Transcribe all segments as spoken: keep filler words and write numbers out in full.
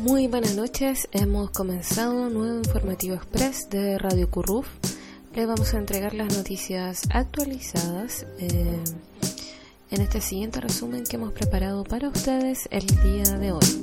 Muy buenas noches, hemos comenzado un nuevo informativo express de Radio Curruf. Le vamos a entregar las noticias actualizadas eh, en este siguiente resumen que hemos preparado para ustedes el día de hoy.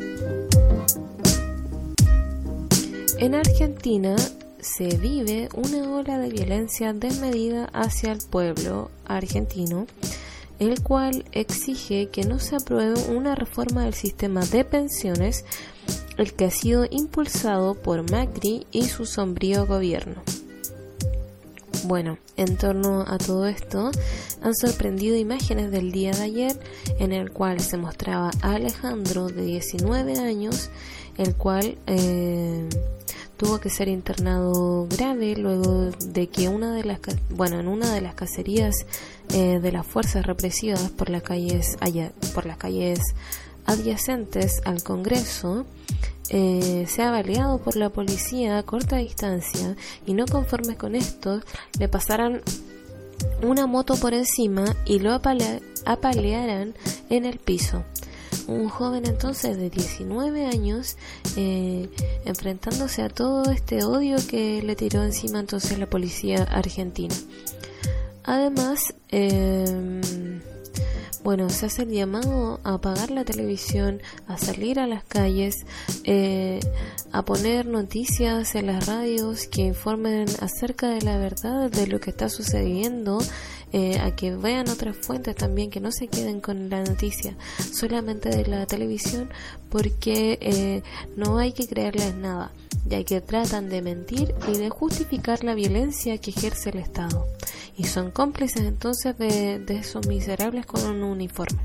En Argentina se vive una ola de violencia desmedida hacia el pueblo argentino, el cual exige que no se apruebe una reforma del sistema de pensiones, el que ha sido impulsado por Macri y su sombrío gobierno. Bueno, en torno a todo esto, han sorprendido imágenes del día de ayer, en el cual se mostraba a Alejandro, de diecinueve años, el cual eh, tuvo que ser internado grave luego de que una de las bueno en una de las cacerías eh, de las fuerzas represivas por las calles allá, por las calles adyacentes al Congreso eh, se ha baleado por la policía a corta distancia, y no conformes con esto le pasaran una moto por encima y lo apale- apalearan en el piso. Un joven entonces de diecinueve años eh, enfrentándose a todo este odio que le tiró encima entonces la policía argentina. Además, eh, bueno, se hace el llamado a apagar la televisión, a salir a las calles, eh, a poner noticias en las radios que informen acerca de la verdad de lo que está sucediendo, eh, a que vean otras fuentes también, que no se queden con la noticia solamente de la televisión, porque eh, no hay que creerles nada, ya que tratan de mentir y de justificar la violencia que ejerce el Estado, y son cómplices entonces de, de esos miserables con un uniforme.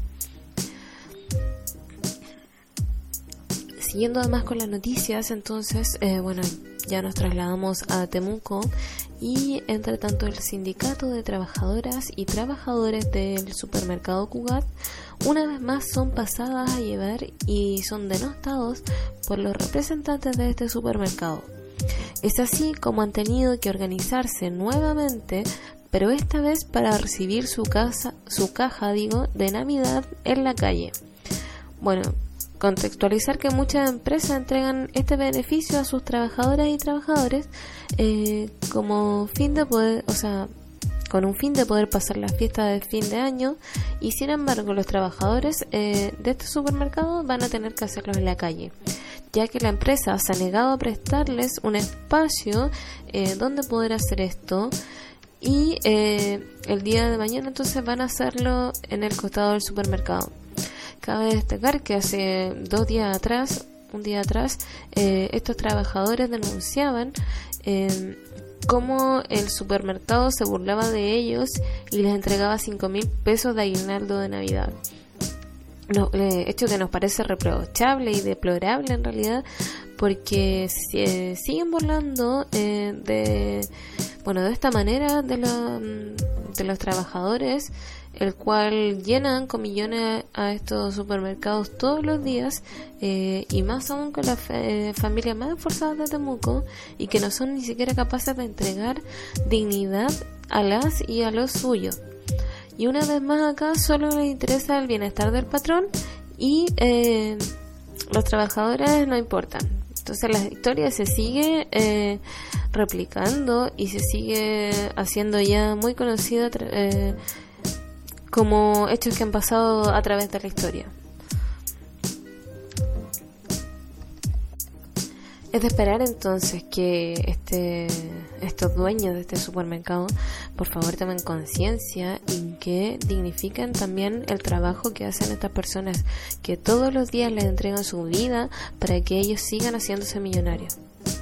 Siguiendo además con las noticias, entonces, eh, bueno, ya nos trasladamos a Temuco, y entre tanto el sindicato de trabajadoras y trabajadores del supermercado Cugat una vez más son pasadas a llevar y son denostados por los representantes de este supermercado. Es así como han tenido que organizarse nuevamente, pero esta vez para recibir su casa, su caja, digo, de Navidad en la calle. Bueno, contextualizar que muchas empresas entregan este beneficio a sus trabajadoras y trabajadores eh, como fin de poder, o sea, con un fin de poder pasar la fiesta de fin de año, y sin embargo los trabajadores eh, de este supermercado van a tener que hacerlo en la calle, ya que la empresa se ha negado a prestarles un espacio eh, donde poder hacer esto, y eh, el día de mañana entonces van a hacerlo en el costado del supermercado. Cabe destacar que hace dos días atrás, un día atrás, eh, estos trabajadores denunciaban eh, cómo el supermercado se burlaba de ellos y les entregaba cinco mil pesos de aguinaldo de Navidad. No, eh, hecho que nos parece reprochable y deplorable en realidad, porque se siguen burlando eh, de bueno de esta manera de, la, de los trabajadores, el cual llenan con millones a estos supermercados todos los días, eh, y más aún con las eh, familias más esforzadas de Temuco, y que no son ni siquiera capaces de entregar dignidad a las y a los suyos. Y una vez más acá solo les interesa el bienestar del patrón, y eh, los trabajadores no importan. Entonces la historia se sigue eh, replicando y se sigue haciendo ya muy conocida eh, como hechos que han pasado a través de la historia. Es de esperar entonces que este, estos dueños de este supermercado por favor tomen conciencia y que dignifiquen también el trabajo que hacen estas personas, que todos los días les entregan su vida para que ellos sigan haciéndose millonarios.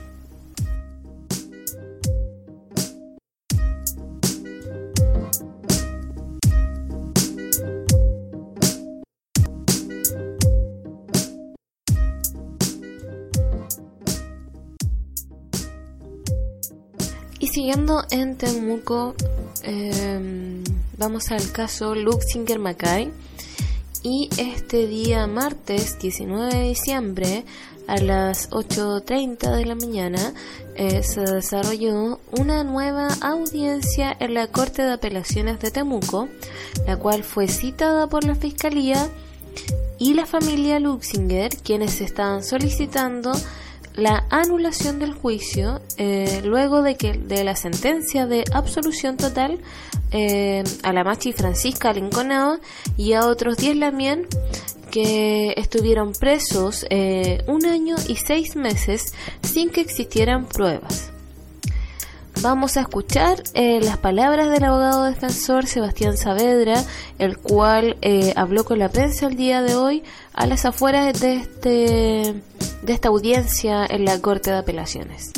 Siguiendo en Temuco, eh, vamos al caso Luxinger Macay, y este día martes diecinueve de diciembre a las ocho treinta de la mañana eh, se desarrolló una nueva audiencia en la Corte de Apelaciones de Temuco, la cual fue citada por la Fiscalía y la familia Luxinger, quienes estaban solicitando la anulación del juicio eh, luego de que de la sentencia de absolución total eh, a la Machi Francisca Linconao y a otros diez lamien que estuvieron presos eh, un año y seis meses sin que existieran pruebas. Vamos a escuchar eh, las palabras del abogado defensor Sebastián Saavedra, el cual eh, habló con la prensa el día de hoy a las afueras de, este, de esta audiencia en la Corte de Apelaciones.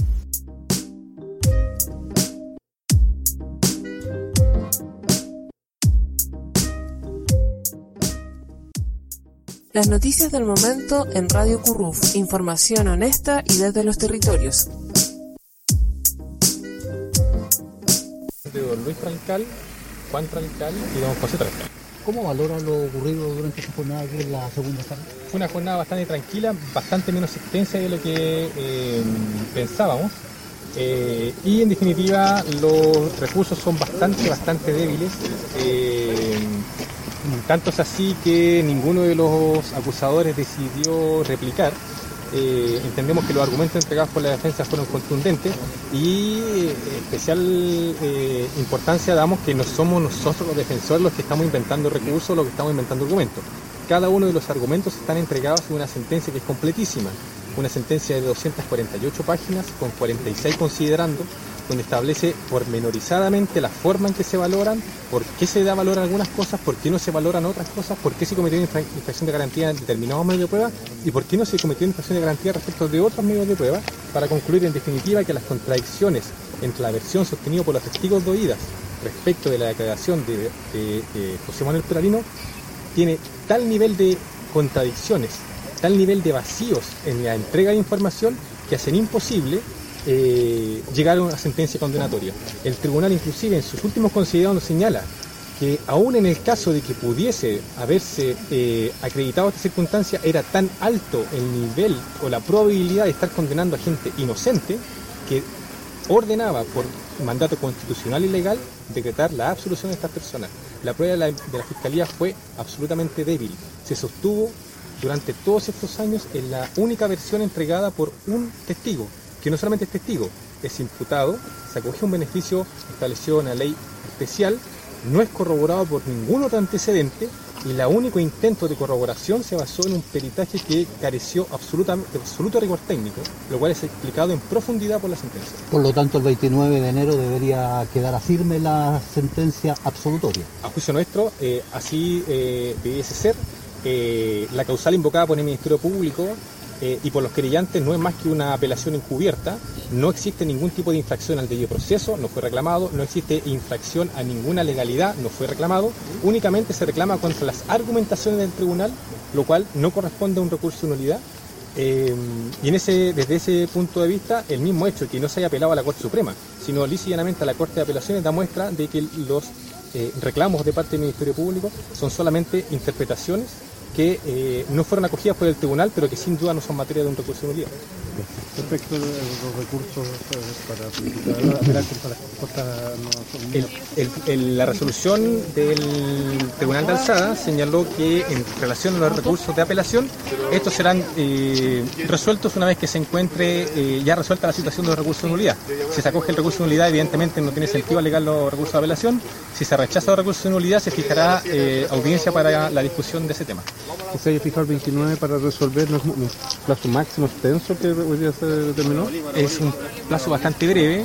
Las noticias del momento en Radio Curruf, información honesta y desde los territorios. De don Luis Trancal, Juan Trancal y don José Trancal. ¿Cómo valora lo ocurrido durante esta jornada aquí en la segunda sala? Fue una jornada bastante tranquila, bastante menos extensa de lo que eh, pensábamos eh, y en definitiva los recursos son bastante, bastante débiles. Eh, tanto es así que ninguno de los acusadores decidió replicar. Eh, entendemos que los argumentos entregados por la defensa fueron contundentes y eh, especial eh, importancia damos que no somos nosotros los defensores los que estamos inventando recursos, los que estamos inventando argumentos. Cada uno de los argumentos están entregados en una sentencia que es completísima, una sentencia de doscientas cuarenta y ocho páginas con cuarenta y seis considerando, donde establece pormenorizadamente la forma en que se valoran, por qué se da valor a algunas cosas, por qué no se valoran otras cosas, por qué se cometió infracción de garantía en determinados medios de prueba y por qué no se cometió infracción de garantía respecto de otros medios de prueba, para concluir en definitiva que las contradicciones entre la versión sostenida por los testigos de oídas respecto de la declaración de, de, de José Manuel Peralino tiene tal nivel de contradicciones, tal nivel de vacíos en la entrega de información que hacen imposible Eh, llegar a una sentencia condenatoria. El tribunal inclusive en sus últimos considerados señala que aún en el caso de que pudiese haberse eh, acreditado esta circunstancia, era tan alto el nivel o la probabilidad de estar condenando a gente inocente que ordenaba por mandato constitucional y legal decretar la absolución de estas personas. La prueba de la, de la Fiscalía fue absolutamente débil. Se sostuvo durante todos estos años en la única versión entregada por un testigo, que no solamente es testigo, es imputado, se acogió a un beneficio establecido en la ley especial, no es corroborado por ningún otro antecedente y el único intento de corroboración se basó en un peritaje que careció absolutamente, de absoluto rigor técnico, lo cual es explicado en profundidad por la sentencia. Por lo tanto, el veintinueve de enero debería quedar a firme la sentencia absolutoria. A juicio nuestro, eh, así eh, debiese ser. Eh, la causal invocada por el Ministerio Público Eh, y por los querellantes no es más que una apelación encubierta, no existe ningún tipo de infracción al debido proceso, no fue reclamado, no existe infracción a ninguna legalidad, no fue reclamado, únicamente se reclama contra las argumentaciones del tribunal, lo cual no corresponde a un recurso de nulidad, eh, y en ese, desde ese punto de vista, el mismo hecho de que no se haya apelado a la Corte Suprema, sino lisa y llanamente a la Corte de Apelaciones, da muestra de que los eh, reclamos de parte del Ministerio Público son solamente interpretaciones que eh, no fueron acogidas por el tribunal, pero que sin duda no son materia de un recurso de nulidad. Respecto a los recursos para apelar contra las costas no son... El, el, el, la resolución del Tribunal de Alzada señaló que en relación a los recursos de apelación, estos serán eh, resueltos una vez que se encuentre eh, ya resuelta la situación de los recursos de nulidad. Si se acoge el recurso de nulidad, evidentemente no tiene sentido alegar los recursos de apelación. Si se rechaza los recursos de nulidad, se fijará eh, audiencia para la discusión de ese tema. ¿Se haya fijado el veintinueve para resolver los, los plazos máximos extensos que hoy día se determinó? Es un plazo bastante breve,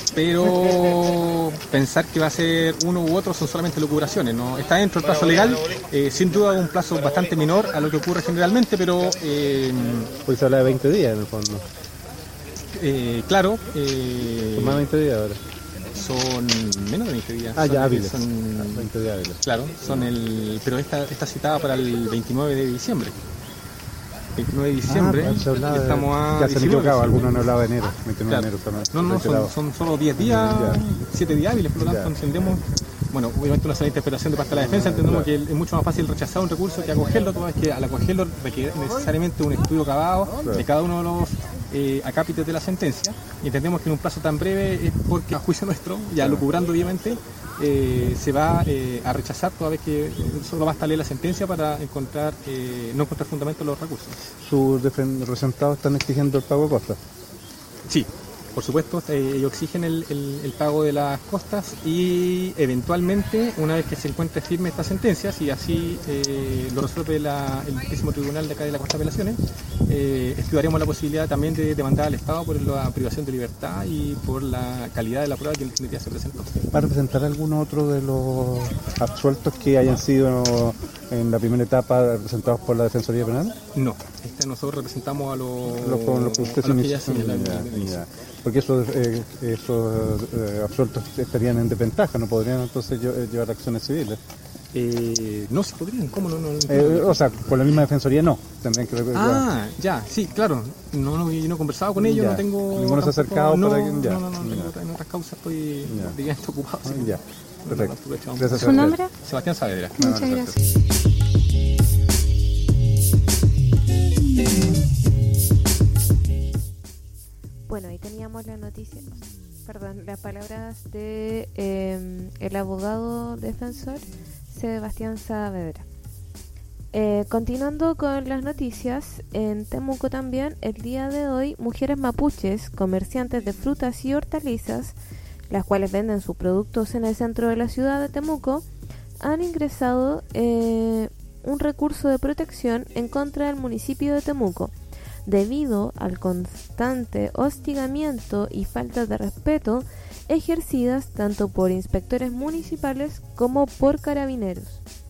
pero pensar que va a ser uno u otro son solamente locuraciones, ¿no? Está dentro del plazo legal, eh, sin duda un plazo bastante menor a lo que ocurre generalmente, pero... Eh, Hoy se habla de veinte días en el fondo. Eh, claro. Eh, ¿Son más de veinte días ahora? Son menos de veinte días. Ah, son, ya hábiles. Son, veinte días hábiles. Claro, son el, pero esta está citada para el veintinueve de diciembre. veintinueve de diciembre, ah, se hablaba, estamos a... Ya se me equivocaba, algunos no hablaba de enero, veintinueve claro. de enero. No, no, son, son solo diez días, siete días hábiles, por lo tanto entendemos... Bueno, obviamente una sola interpretación de parte de la defensa, entendemos que es mucho más fácil rechazar un recurso que acogerlo, toda vez que al acogerlo requiere necesariamente un estudio acabado de cada uno de los eh, a cápita de la sentencia, y entendemos que en un plazo tan breve es porque a juicio nuestro, ya lucubrando obviamente, eh, se va eh, a rechazar toda vez que solo basta leer la sentencia para encontrar eh, no encontrar fundamento en los recursos. ¿Sus representados están exigiendo el pago de costas? Sí. Por supuesto, eh, ellos exigen el, el, el pago de las costas y eventualmente, una vez que se encuentre firme esta sentencia, si así eh, lo resuelve la, el décimo tribunal de acá de la Costa de Apelaciones, eh, estudiaremos la posibilidad también de demandar al Estado por la privación de libertad y por la calidad de la prueba que en definitiva se presentó. ¿Va a representar alguno otro de los absueltos que hayan sido en la primera etapa representados por la Defensoría Penal? No, este, nosotros representamos a los, los, los, los que, usted a los que ya señalaron. Porque esos, eh, esos eh, absueltos estarían en desventaja, no podrían entonces llevar acciones civiles. Eh, no se podrían, ¿cómo no? no, no eh, o sea, por la misma defensoría no, tendrían que... Ah, ya, sí, claro, no, no, yo no he conversado con ellos, ya. no tengo... Ninguno se ha acercado no, para que... Ya. No, no, no, tengo, en otras causas estoy digamos, ocupado. Ah, ya, perfecto. No, no, ¿Su nombre? Sebastián Saavedra. Muchas no, gracias. Bueno, ahí teníamos la noticia, perdón, las palabras de eh, el abogado defensor Sebastián Saavedra. Eh, continuando con las noticias, en Temuco también, el día de hoy, mujeres mapuches, comerciantes de frutas y hortalizas, las cuales venden sus productos en el centro de la ciudad de Temuco, han ingresado eh, un recurso de protección en contra del municipio de Temuco, debido al constante hostigamiento y falta de respeto ejercidas tanto por inspectores municipales como por carabineros.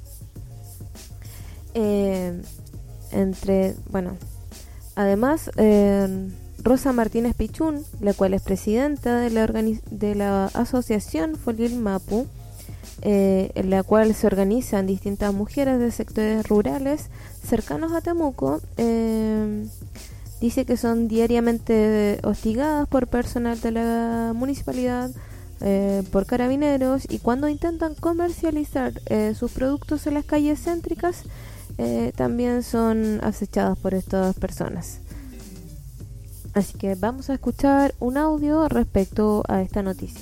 Eh, entre, bueno, además, eh, Rosa Martínez Pichún, la cual es presidenta de la, organi- de la asociación Folil Mapu, eh, en la cual se organizan distintas mujeres de sectores rurales cercanos a Temuco, eh, dice que son diariamente hostigadas por personal de la municipalidad, eh, por carabineros, y cuando intentan comercializar eh, sus productos en las calles céntricas, eh, también son acechadas por estas personas. Así que vamos a escuchar un audio respecto a esta noticia.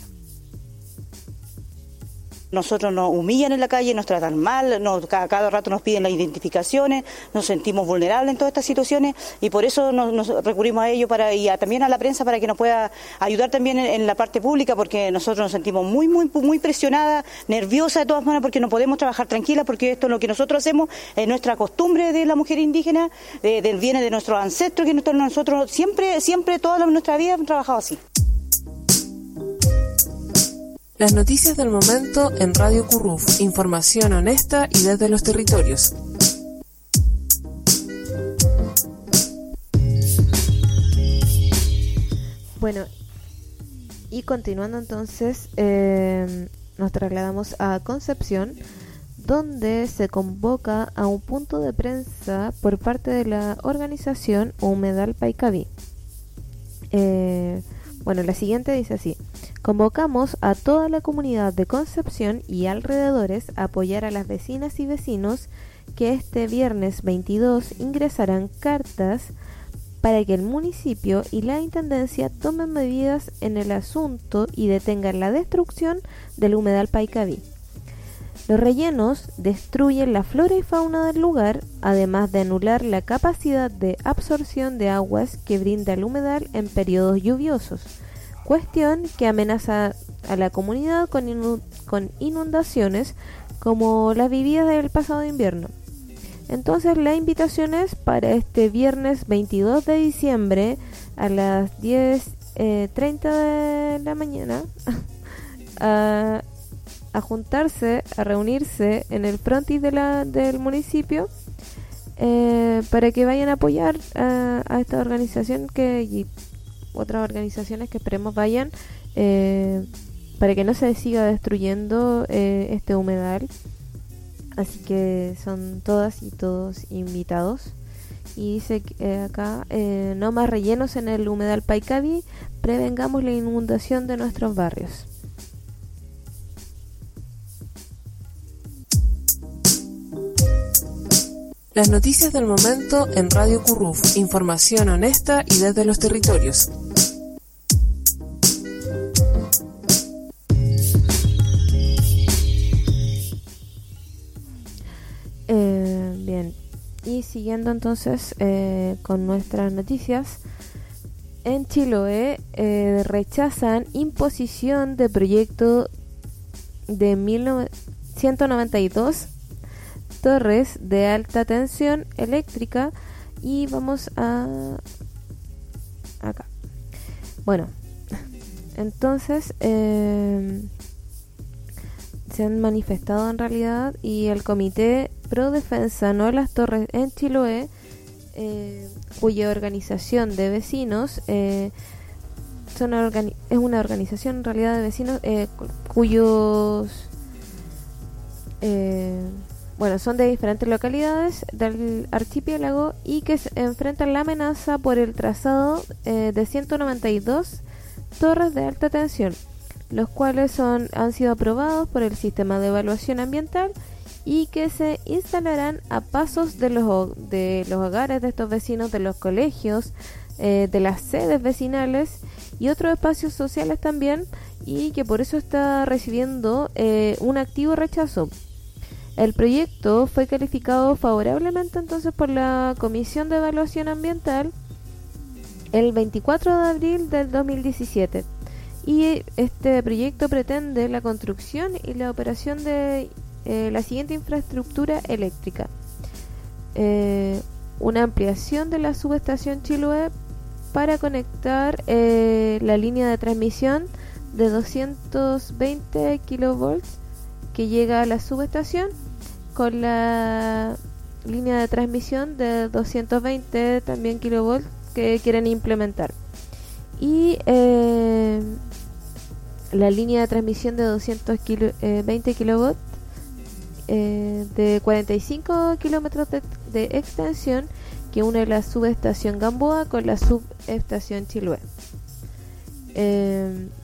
Nosotros nos humillan en la calle, nos tratan mal, nos, cada, cada rato nos piden las identificaciones, nos sentimos vulnerables en todas estas situaciones y por eso nos, nos recurrimos a ellos para, y a, también a la prensa para que nos pueda ayudar también en, en la parte pública, porque nosotros nos sentimos muy, muy, muy presionadas, nerviosas de todas maneras, porque no podemos trabajar tranquilas, porque esto es lo que nosotros hacemos, es nuestra costumbre de la mujer indígena, de, de, viene de nuestros ancestros, que nosotros, nosotros siempre, siempre, toda nuestra vida hemos trabajado así. Las noticias del momento en Radio Curruf, información honesta y desde los territorios. Bueno, y continuando entonces, eh, nos trasladamos a Concepción, donde se convoca a un punto de prensa por parte de la organización Humedal Paicaví. Eh, bueno, la siguiente dice así: convocamos a toda la comunidad de Concepción y alrededores a apoyar a las vecinas y vecinos que este viernes veintidós ingresarán cartas para que el municipio y la intendencia tomen medidas en el asunto y detengan la destrucción del humedal Paicaví. Los rellenos destruyen la flora y fauna del lugar, además de anular la capacidad de absorción de aguas que brinda el humedal en periodos lluviosos, cuestión que amenaza a la comunidad con, inu- con inundaciones como las vividas del pasado invierno. Entonces la invitación es para este viernes veintidós de diciembre a las diez treinta de la mañana a, a juntarse, a reunirse en el frontis de la, del municipio, eh, para que vayan a apoyar a, a esta organización que, y otras organizaciones que esperemos vayan, eh, para que no se siga destruyendo eh, este humedal. Así que son todas y todos invitados. Y dice eh, acá, eh, no más rellenos en el humedal Paicaví, prevengamos la inundación de nuestros barrios. Las noticias del momento en Radio Curruf, información honesta y desde los territorios. Eh, bien, y siguiendo entonces eh, con nuestras noticias, en Chiloé eh, rechazan imposición de proyecto de mil ciento noventa y dos torres de alta tensión eléctrica. Y vamos a acá. Bueno, entonces eh, se han manifestado en realidad, y el Comité Pro Defensa No Las Torres en Chiloé, eh, cuya organización de vecinos eh, son organi- es una organización en realidad de vecinos eh, cu- cuyos eh, bueno, son de diferentes localidades del archipiélago y que se enfrentan la amenaza por el trazado eh, de ciento noventa y dos torres de alta tensión, los cuales son han sido aprobados por el sistema de evaluación ambiental y que se instalarán a pasos de los, de los hogares de estos vecinos, de los colegios, eh, de las sedes vecinales y otros espacios sociales también, y que por eso está recibiendo eh, un activo rechazo. El proyecto fue calificado favorablemente entonces por la Comisión de Evaluación Ambiental el veinticuatro de abril del dos mil diecisiete, y este proyecto pretende la construcción y la operación de eh, la siguiente infraestructura eléctrica: eh, una ampliación de la subestación Chiloé para conectar eh, la línea de transmisión de doscientos veinte kilovolts que llega a la subestación con la línea de transmisión de doscientos veinte también kilovolts que quieren implementar, y eh, la línea de transmisión de doscientos veinte kilovolts eh, de cuarenta y cinco kilómetros de, de extensión que une la subestación Gamboa con la subestación Chiloé. Eh,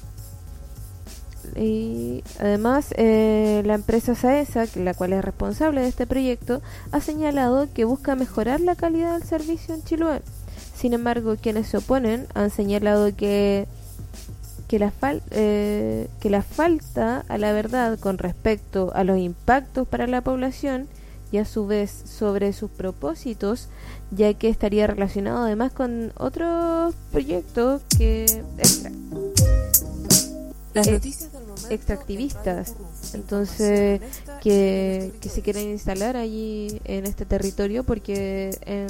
Y además eh, la empresa SAESA, que la cual es responsable de este proyecto, ha señalado que busca mejorar la calidad del servicio en Chiloé. Sin embargo, quienes se oponen han señalado que que la, fal eh, que la falta a la verdad con respecto a los impactos para la población y a su vez sobre sus propósitos, ya que estaría relacionado además con otros proyectos que extra Las eh, noticias del momento extractivistas, entonces que, que se quieren instalar allí en este territorio, porque en,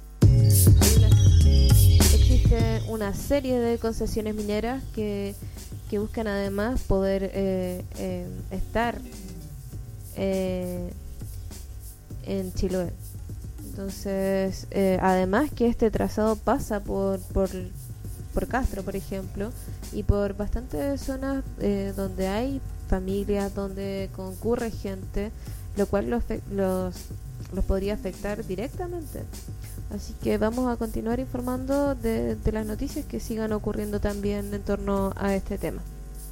existe una serie de concesiones mineras que, que buscan además poder eh, eh, estar eh, en Chiloé. Entonces, eh, además que este trazado pasa por, por, por Castro, por ejemplo, y por bastantes zonas eh, donde hay familias, donde concurre gente, lo cual los, los, los podría afectar directamente. Así que vamos a continuar informando de, de las noticias que sigan ocurriendo también en torno a este tema.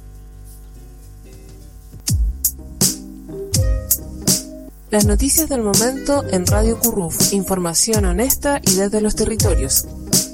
Las noticias del momento en Radio Curruf, información honesta y desde los territorios.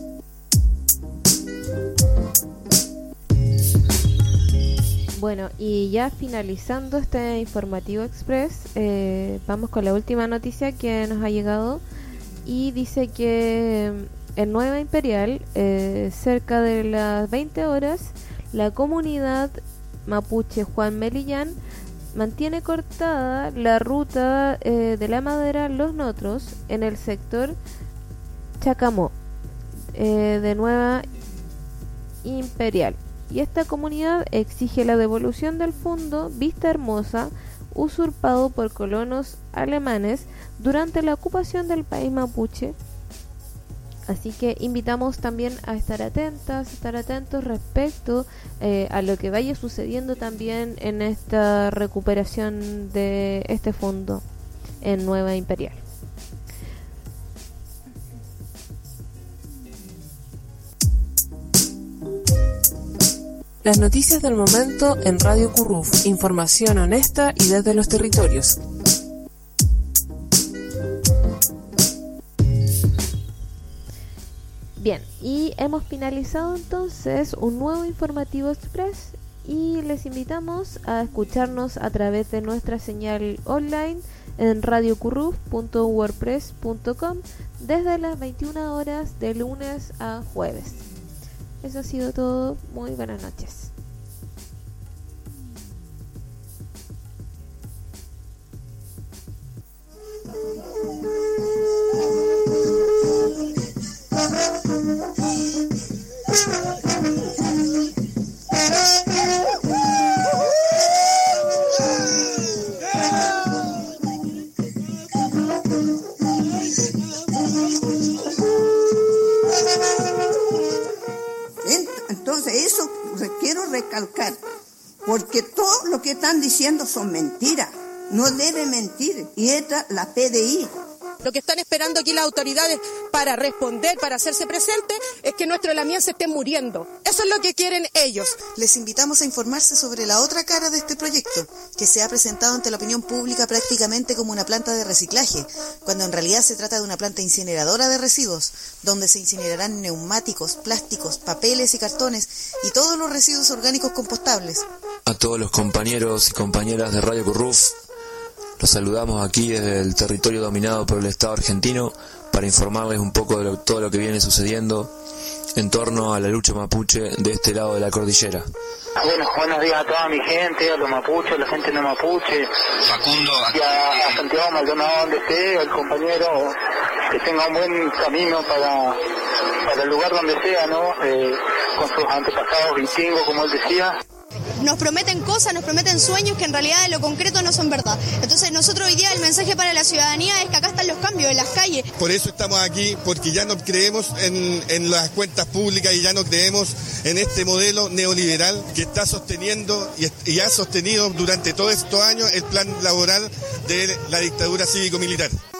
Bueno, y ya finalizando este informativo express, eh, vamos con la última noticia que nos ha llegado, y dice que en Nueva Imperial, eh, cerca de las veinte horas, la comunidad mapuche Juan Melillán mantiene cortada la ruta eh, de la madera Los Notros en el sector Chacamó eh, de Nueva Imperial. Y esta comunidad exige la devolución del fondo Vista Hermosa, usurpado por colonos alemanes durante la ocupación del país mapuche. Así que invitamos también a estar atentas, estar atentos respecto eh, a lo que vaya sucediendo también en esta recuperación de este fondo en Nueva Imperial. Las noticias del momento en Radio Curruf, información honesta y desde los territorios. Bien, y hemos finalizado entonces un nuevo informativo express y les invitamos a escucharnos a través de nuestra señal online en radio curruf punto wordpress punto com desde las veintiuna horas de lunes a jueves. Eso ha sido todo. Muy buenas noches. Entonces eso quiero recalcar, porque todo lo que están diciendo son mentiras, no deben mentir, y esta la P D I. Lo que están esperando aquí las autoridades para responder, para hacerse presentes, es que nuestros lamienses estén muriendo. Eso es lo que quieren ellos. Les invitamos a informarse sobre la otra cara de este proyecto, que se ha presentado ante la opinión pública prácticamente como una planta de reciclaje, cuando en realidad se trata de una planta incineradora de residuos, donde se incinerarán neumáticos, plásticos, papeles y cartones, y todos los residuos orgánicos compostables. A todos los compañeros y compañeras de Radio Curruf, los saludamos aquí desde el territorio dominado por el Estado argentino para informarles un poco de lo, todo lo que viene sucediendo en torno a la lucha mapuche de este lado de la cordillera. Bueno, buenos días a toda mi gente, a los mapuches, a la gente no mapuche, Facundo, y a, a Santiago Maldonado donde esté, al compañero, que tenga un buen camino para, para el lugar donde sea, ¿no? Eh, con sus antepasados vikingos, como él decía. Nos prometen cosas, nos prometen sueños que en realidad en lo concreto no son verdad. Entonces nosotros hoy día el mensaje para la ciudadanía es que acá están los cambios en las calles. Por eso estamos aquí, porque ya no creemos en, en las cuentas públicas y ya no creemos en este modelo neoliberal que está sosteniendo y, y ha sostenido durante todos estos años el plan laboral de la dictadura cívico-militar.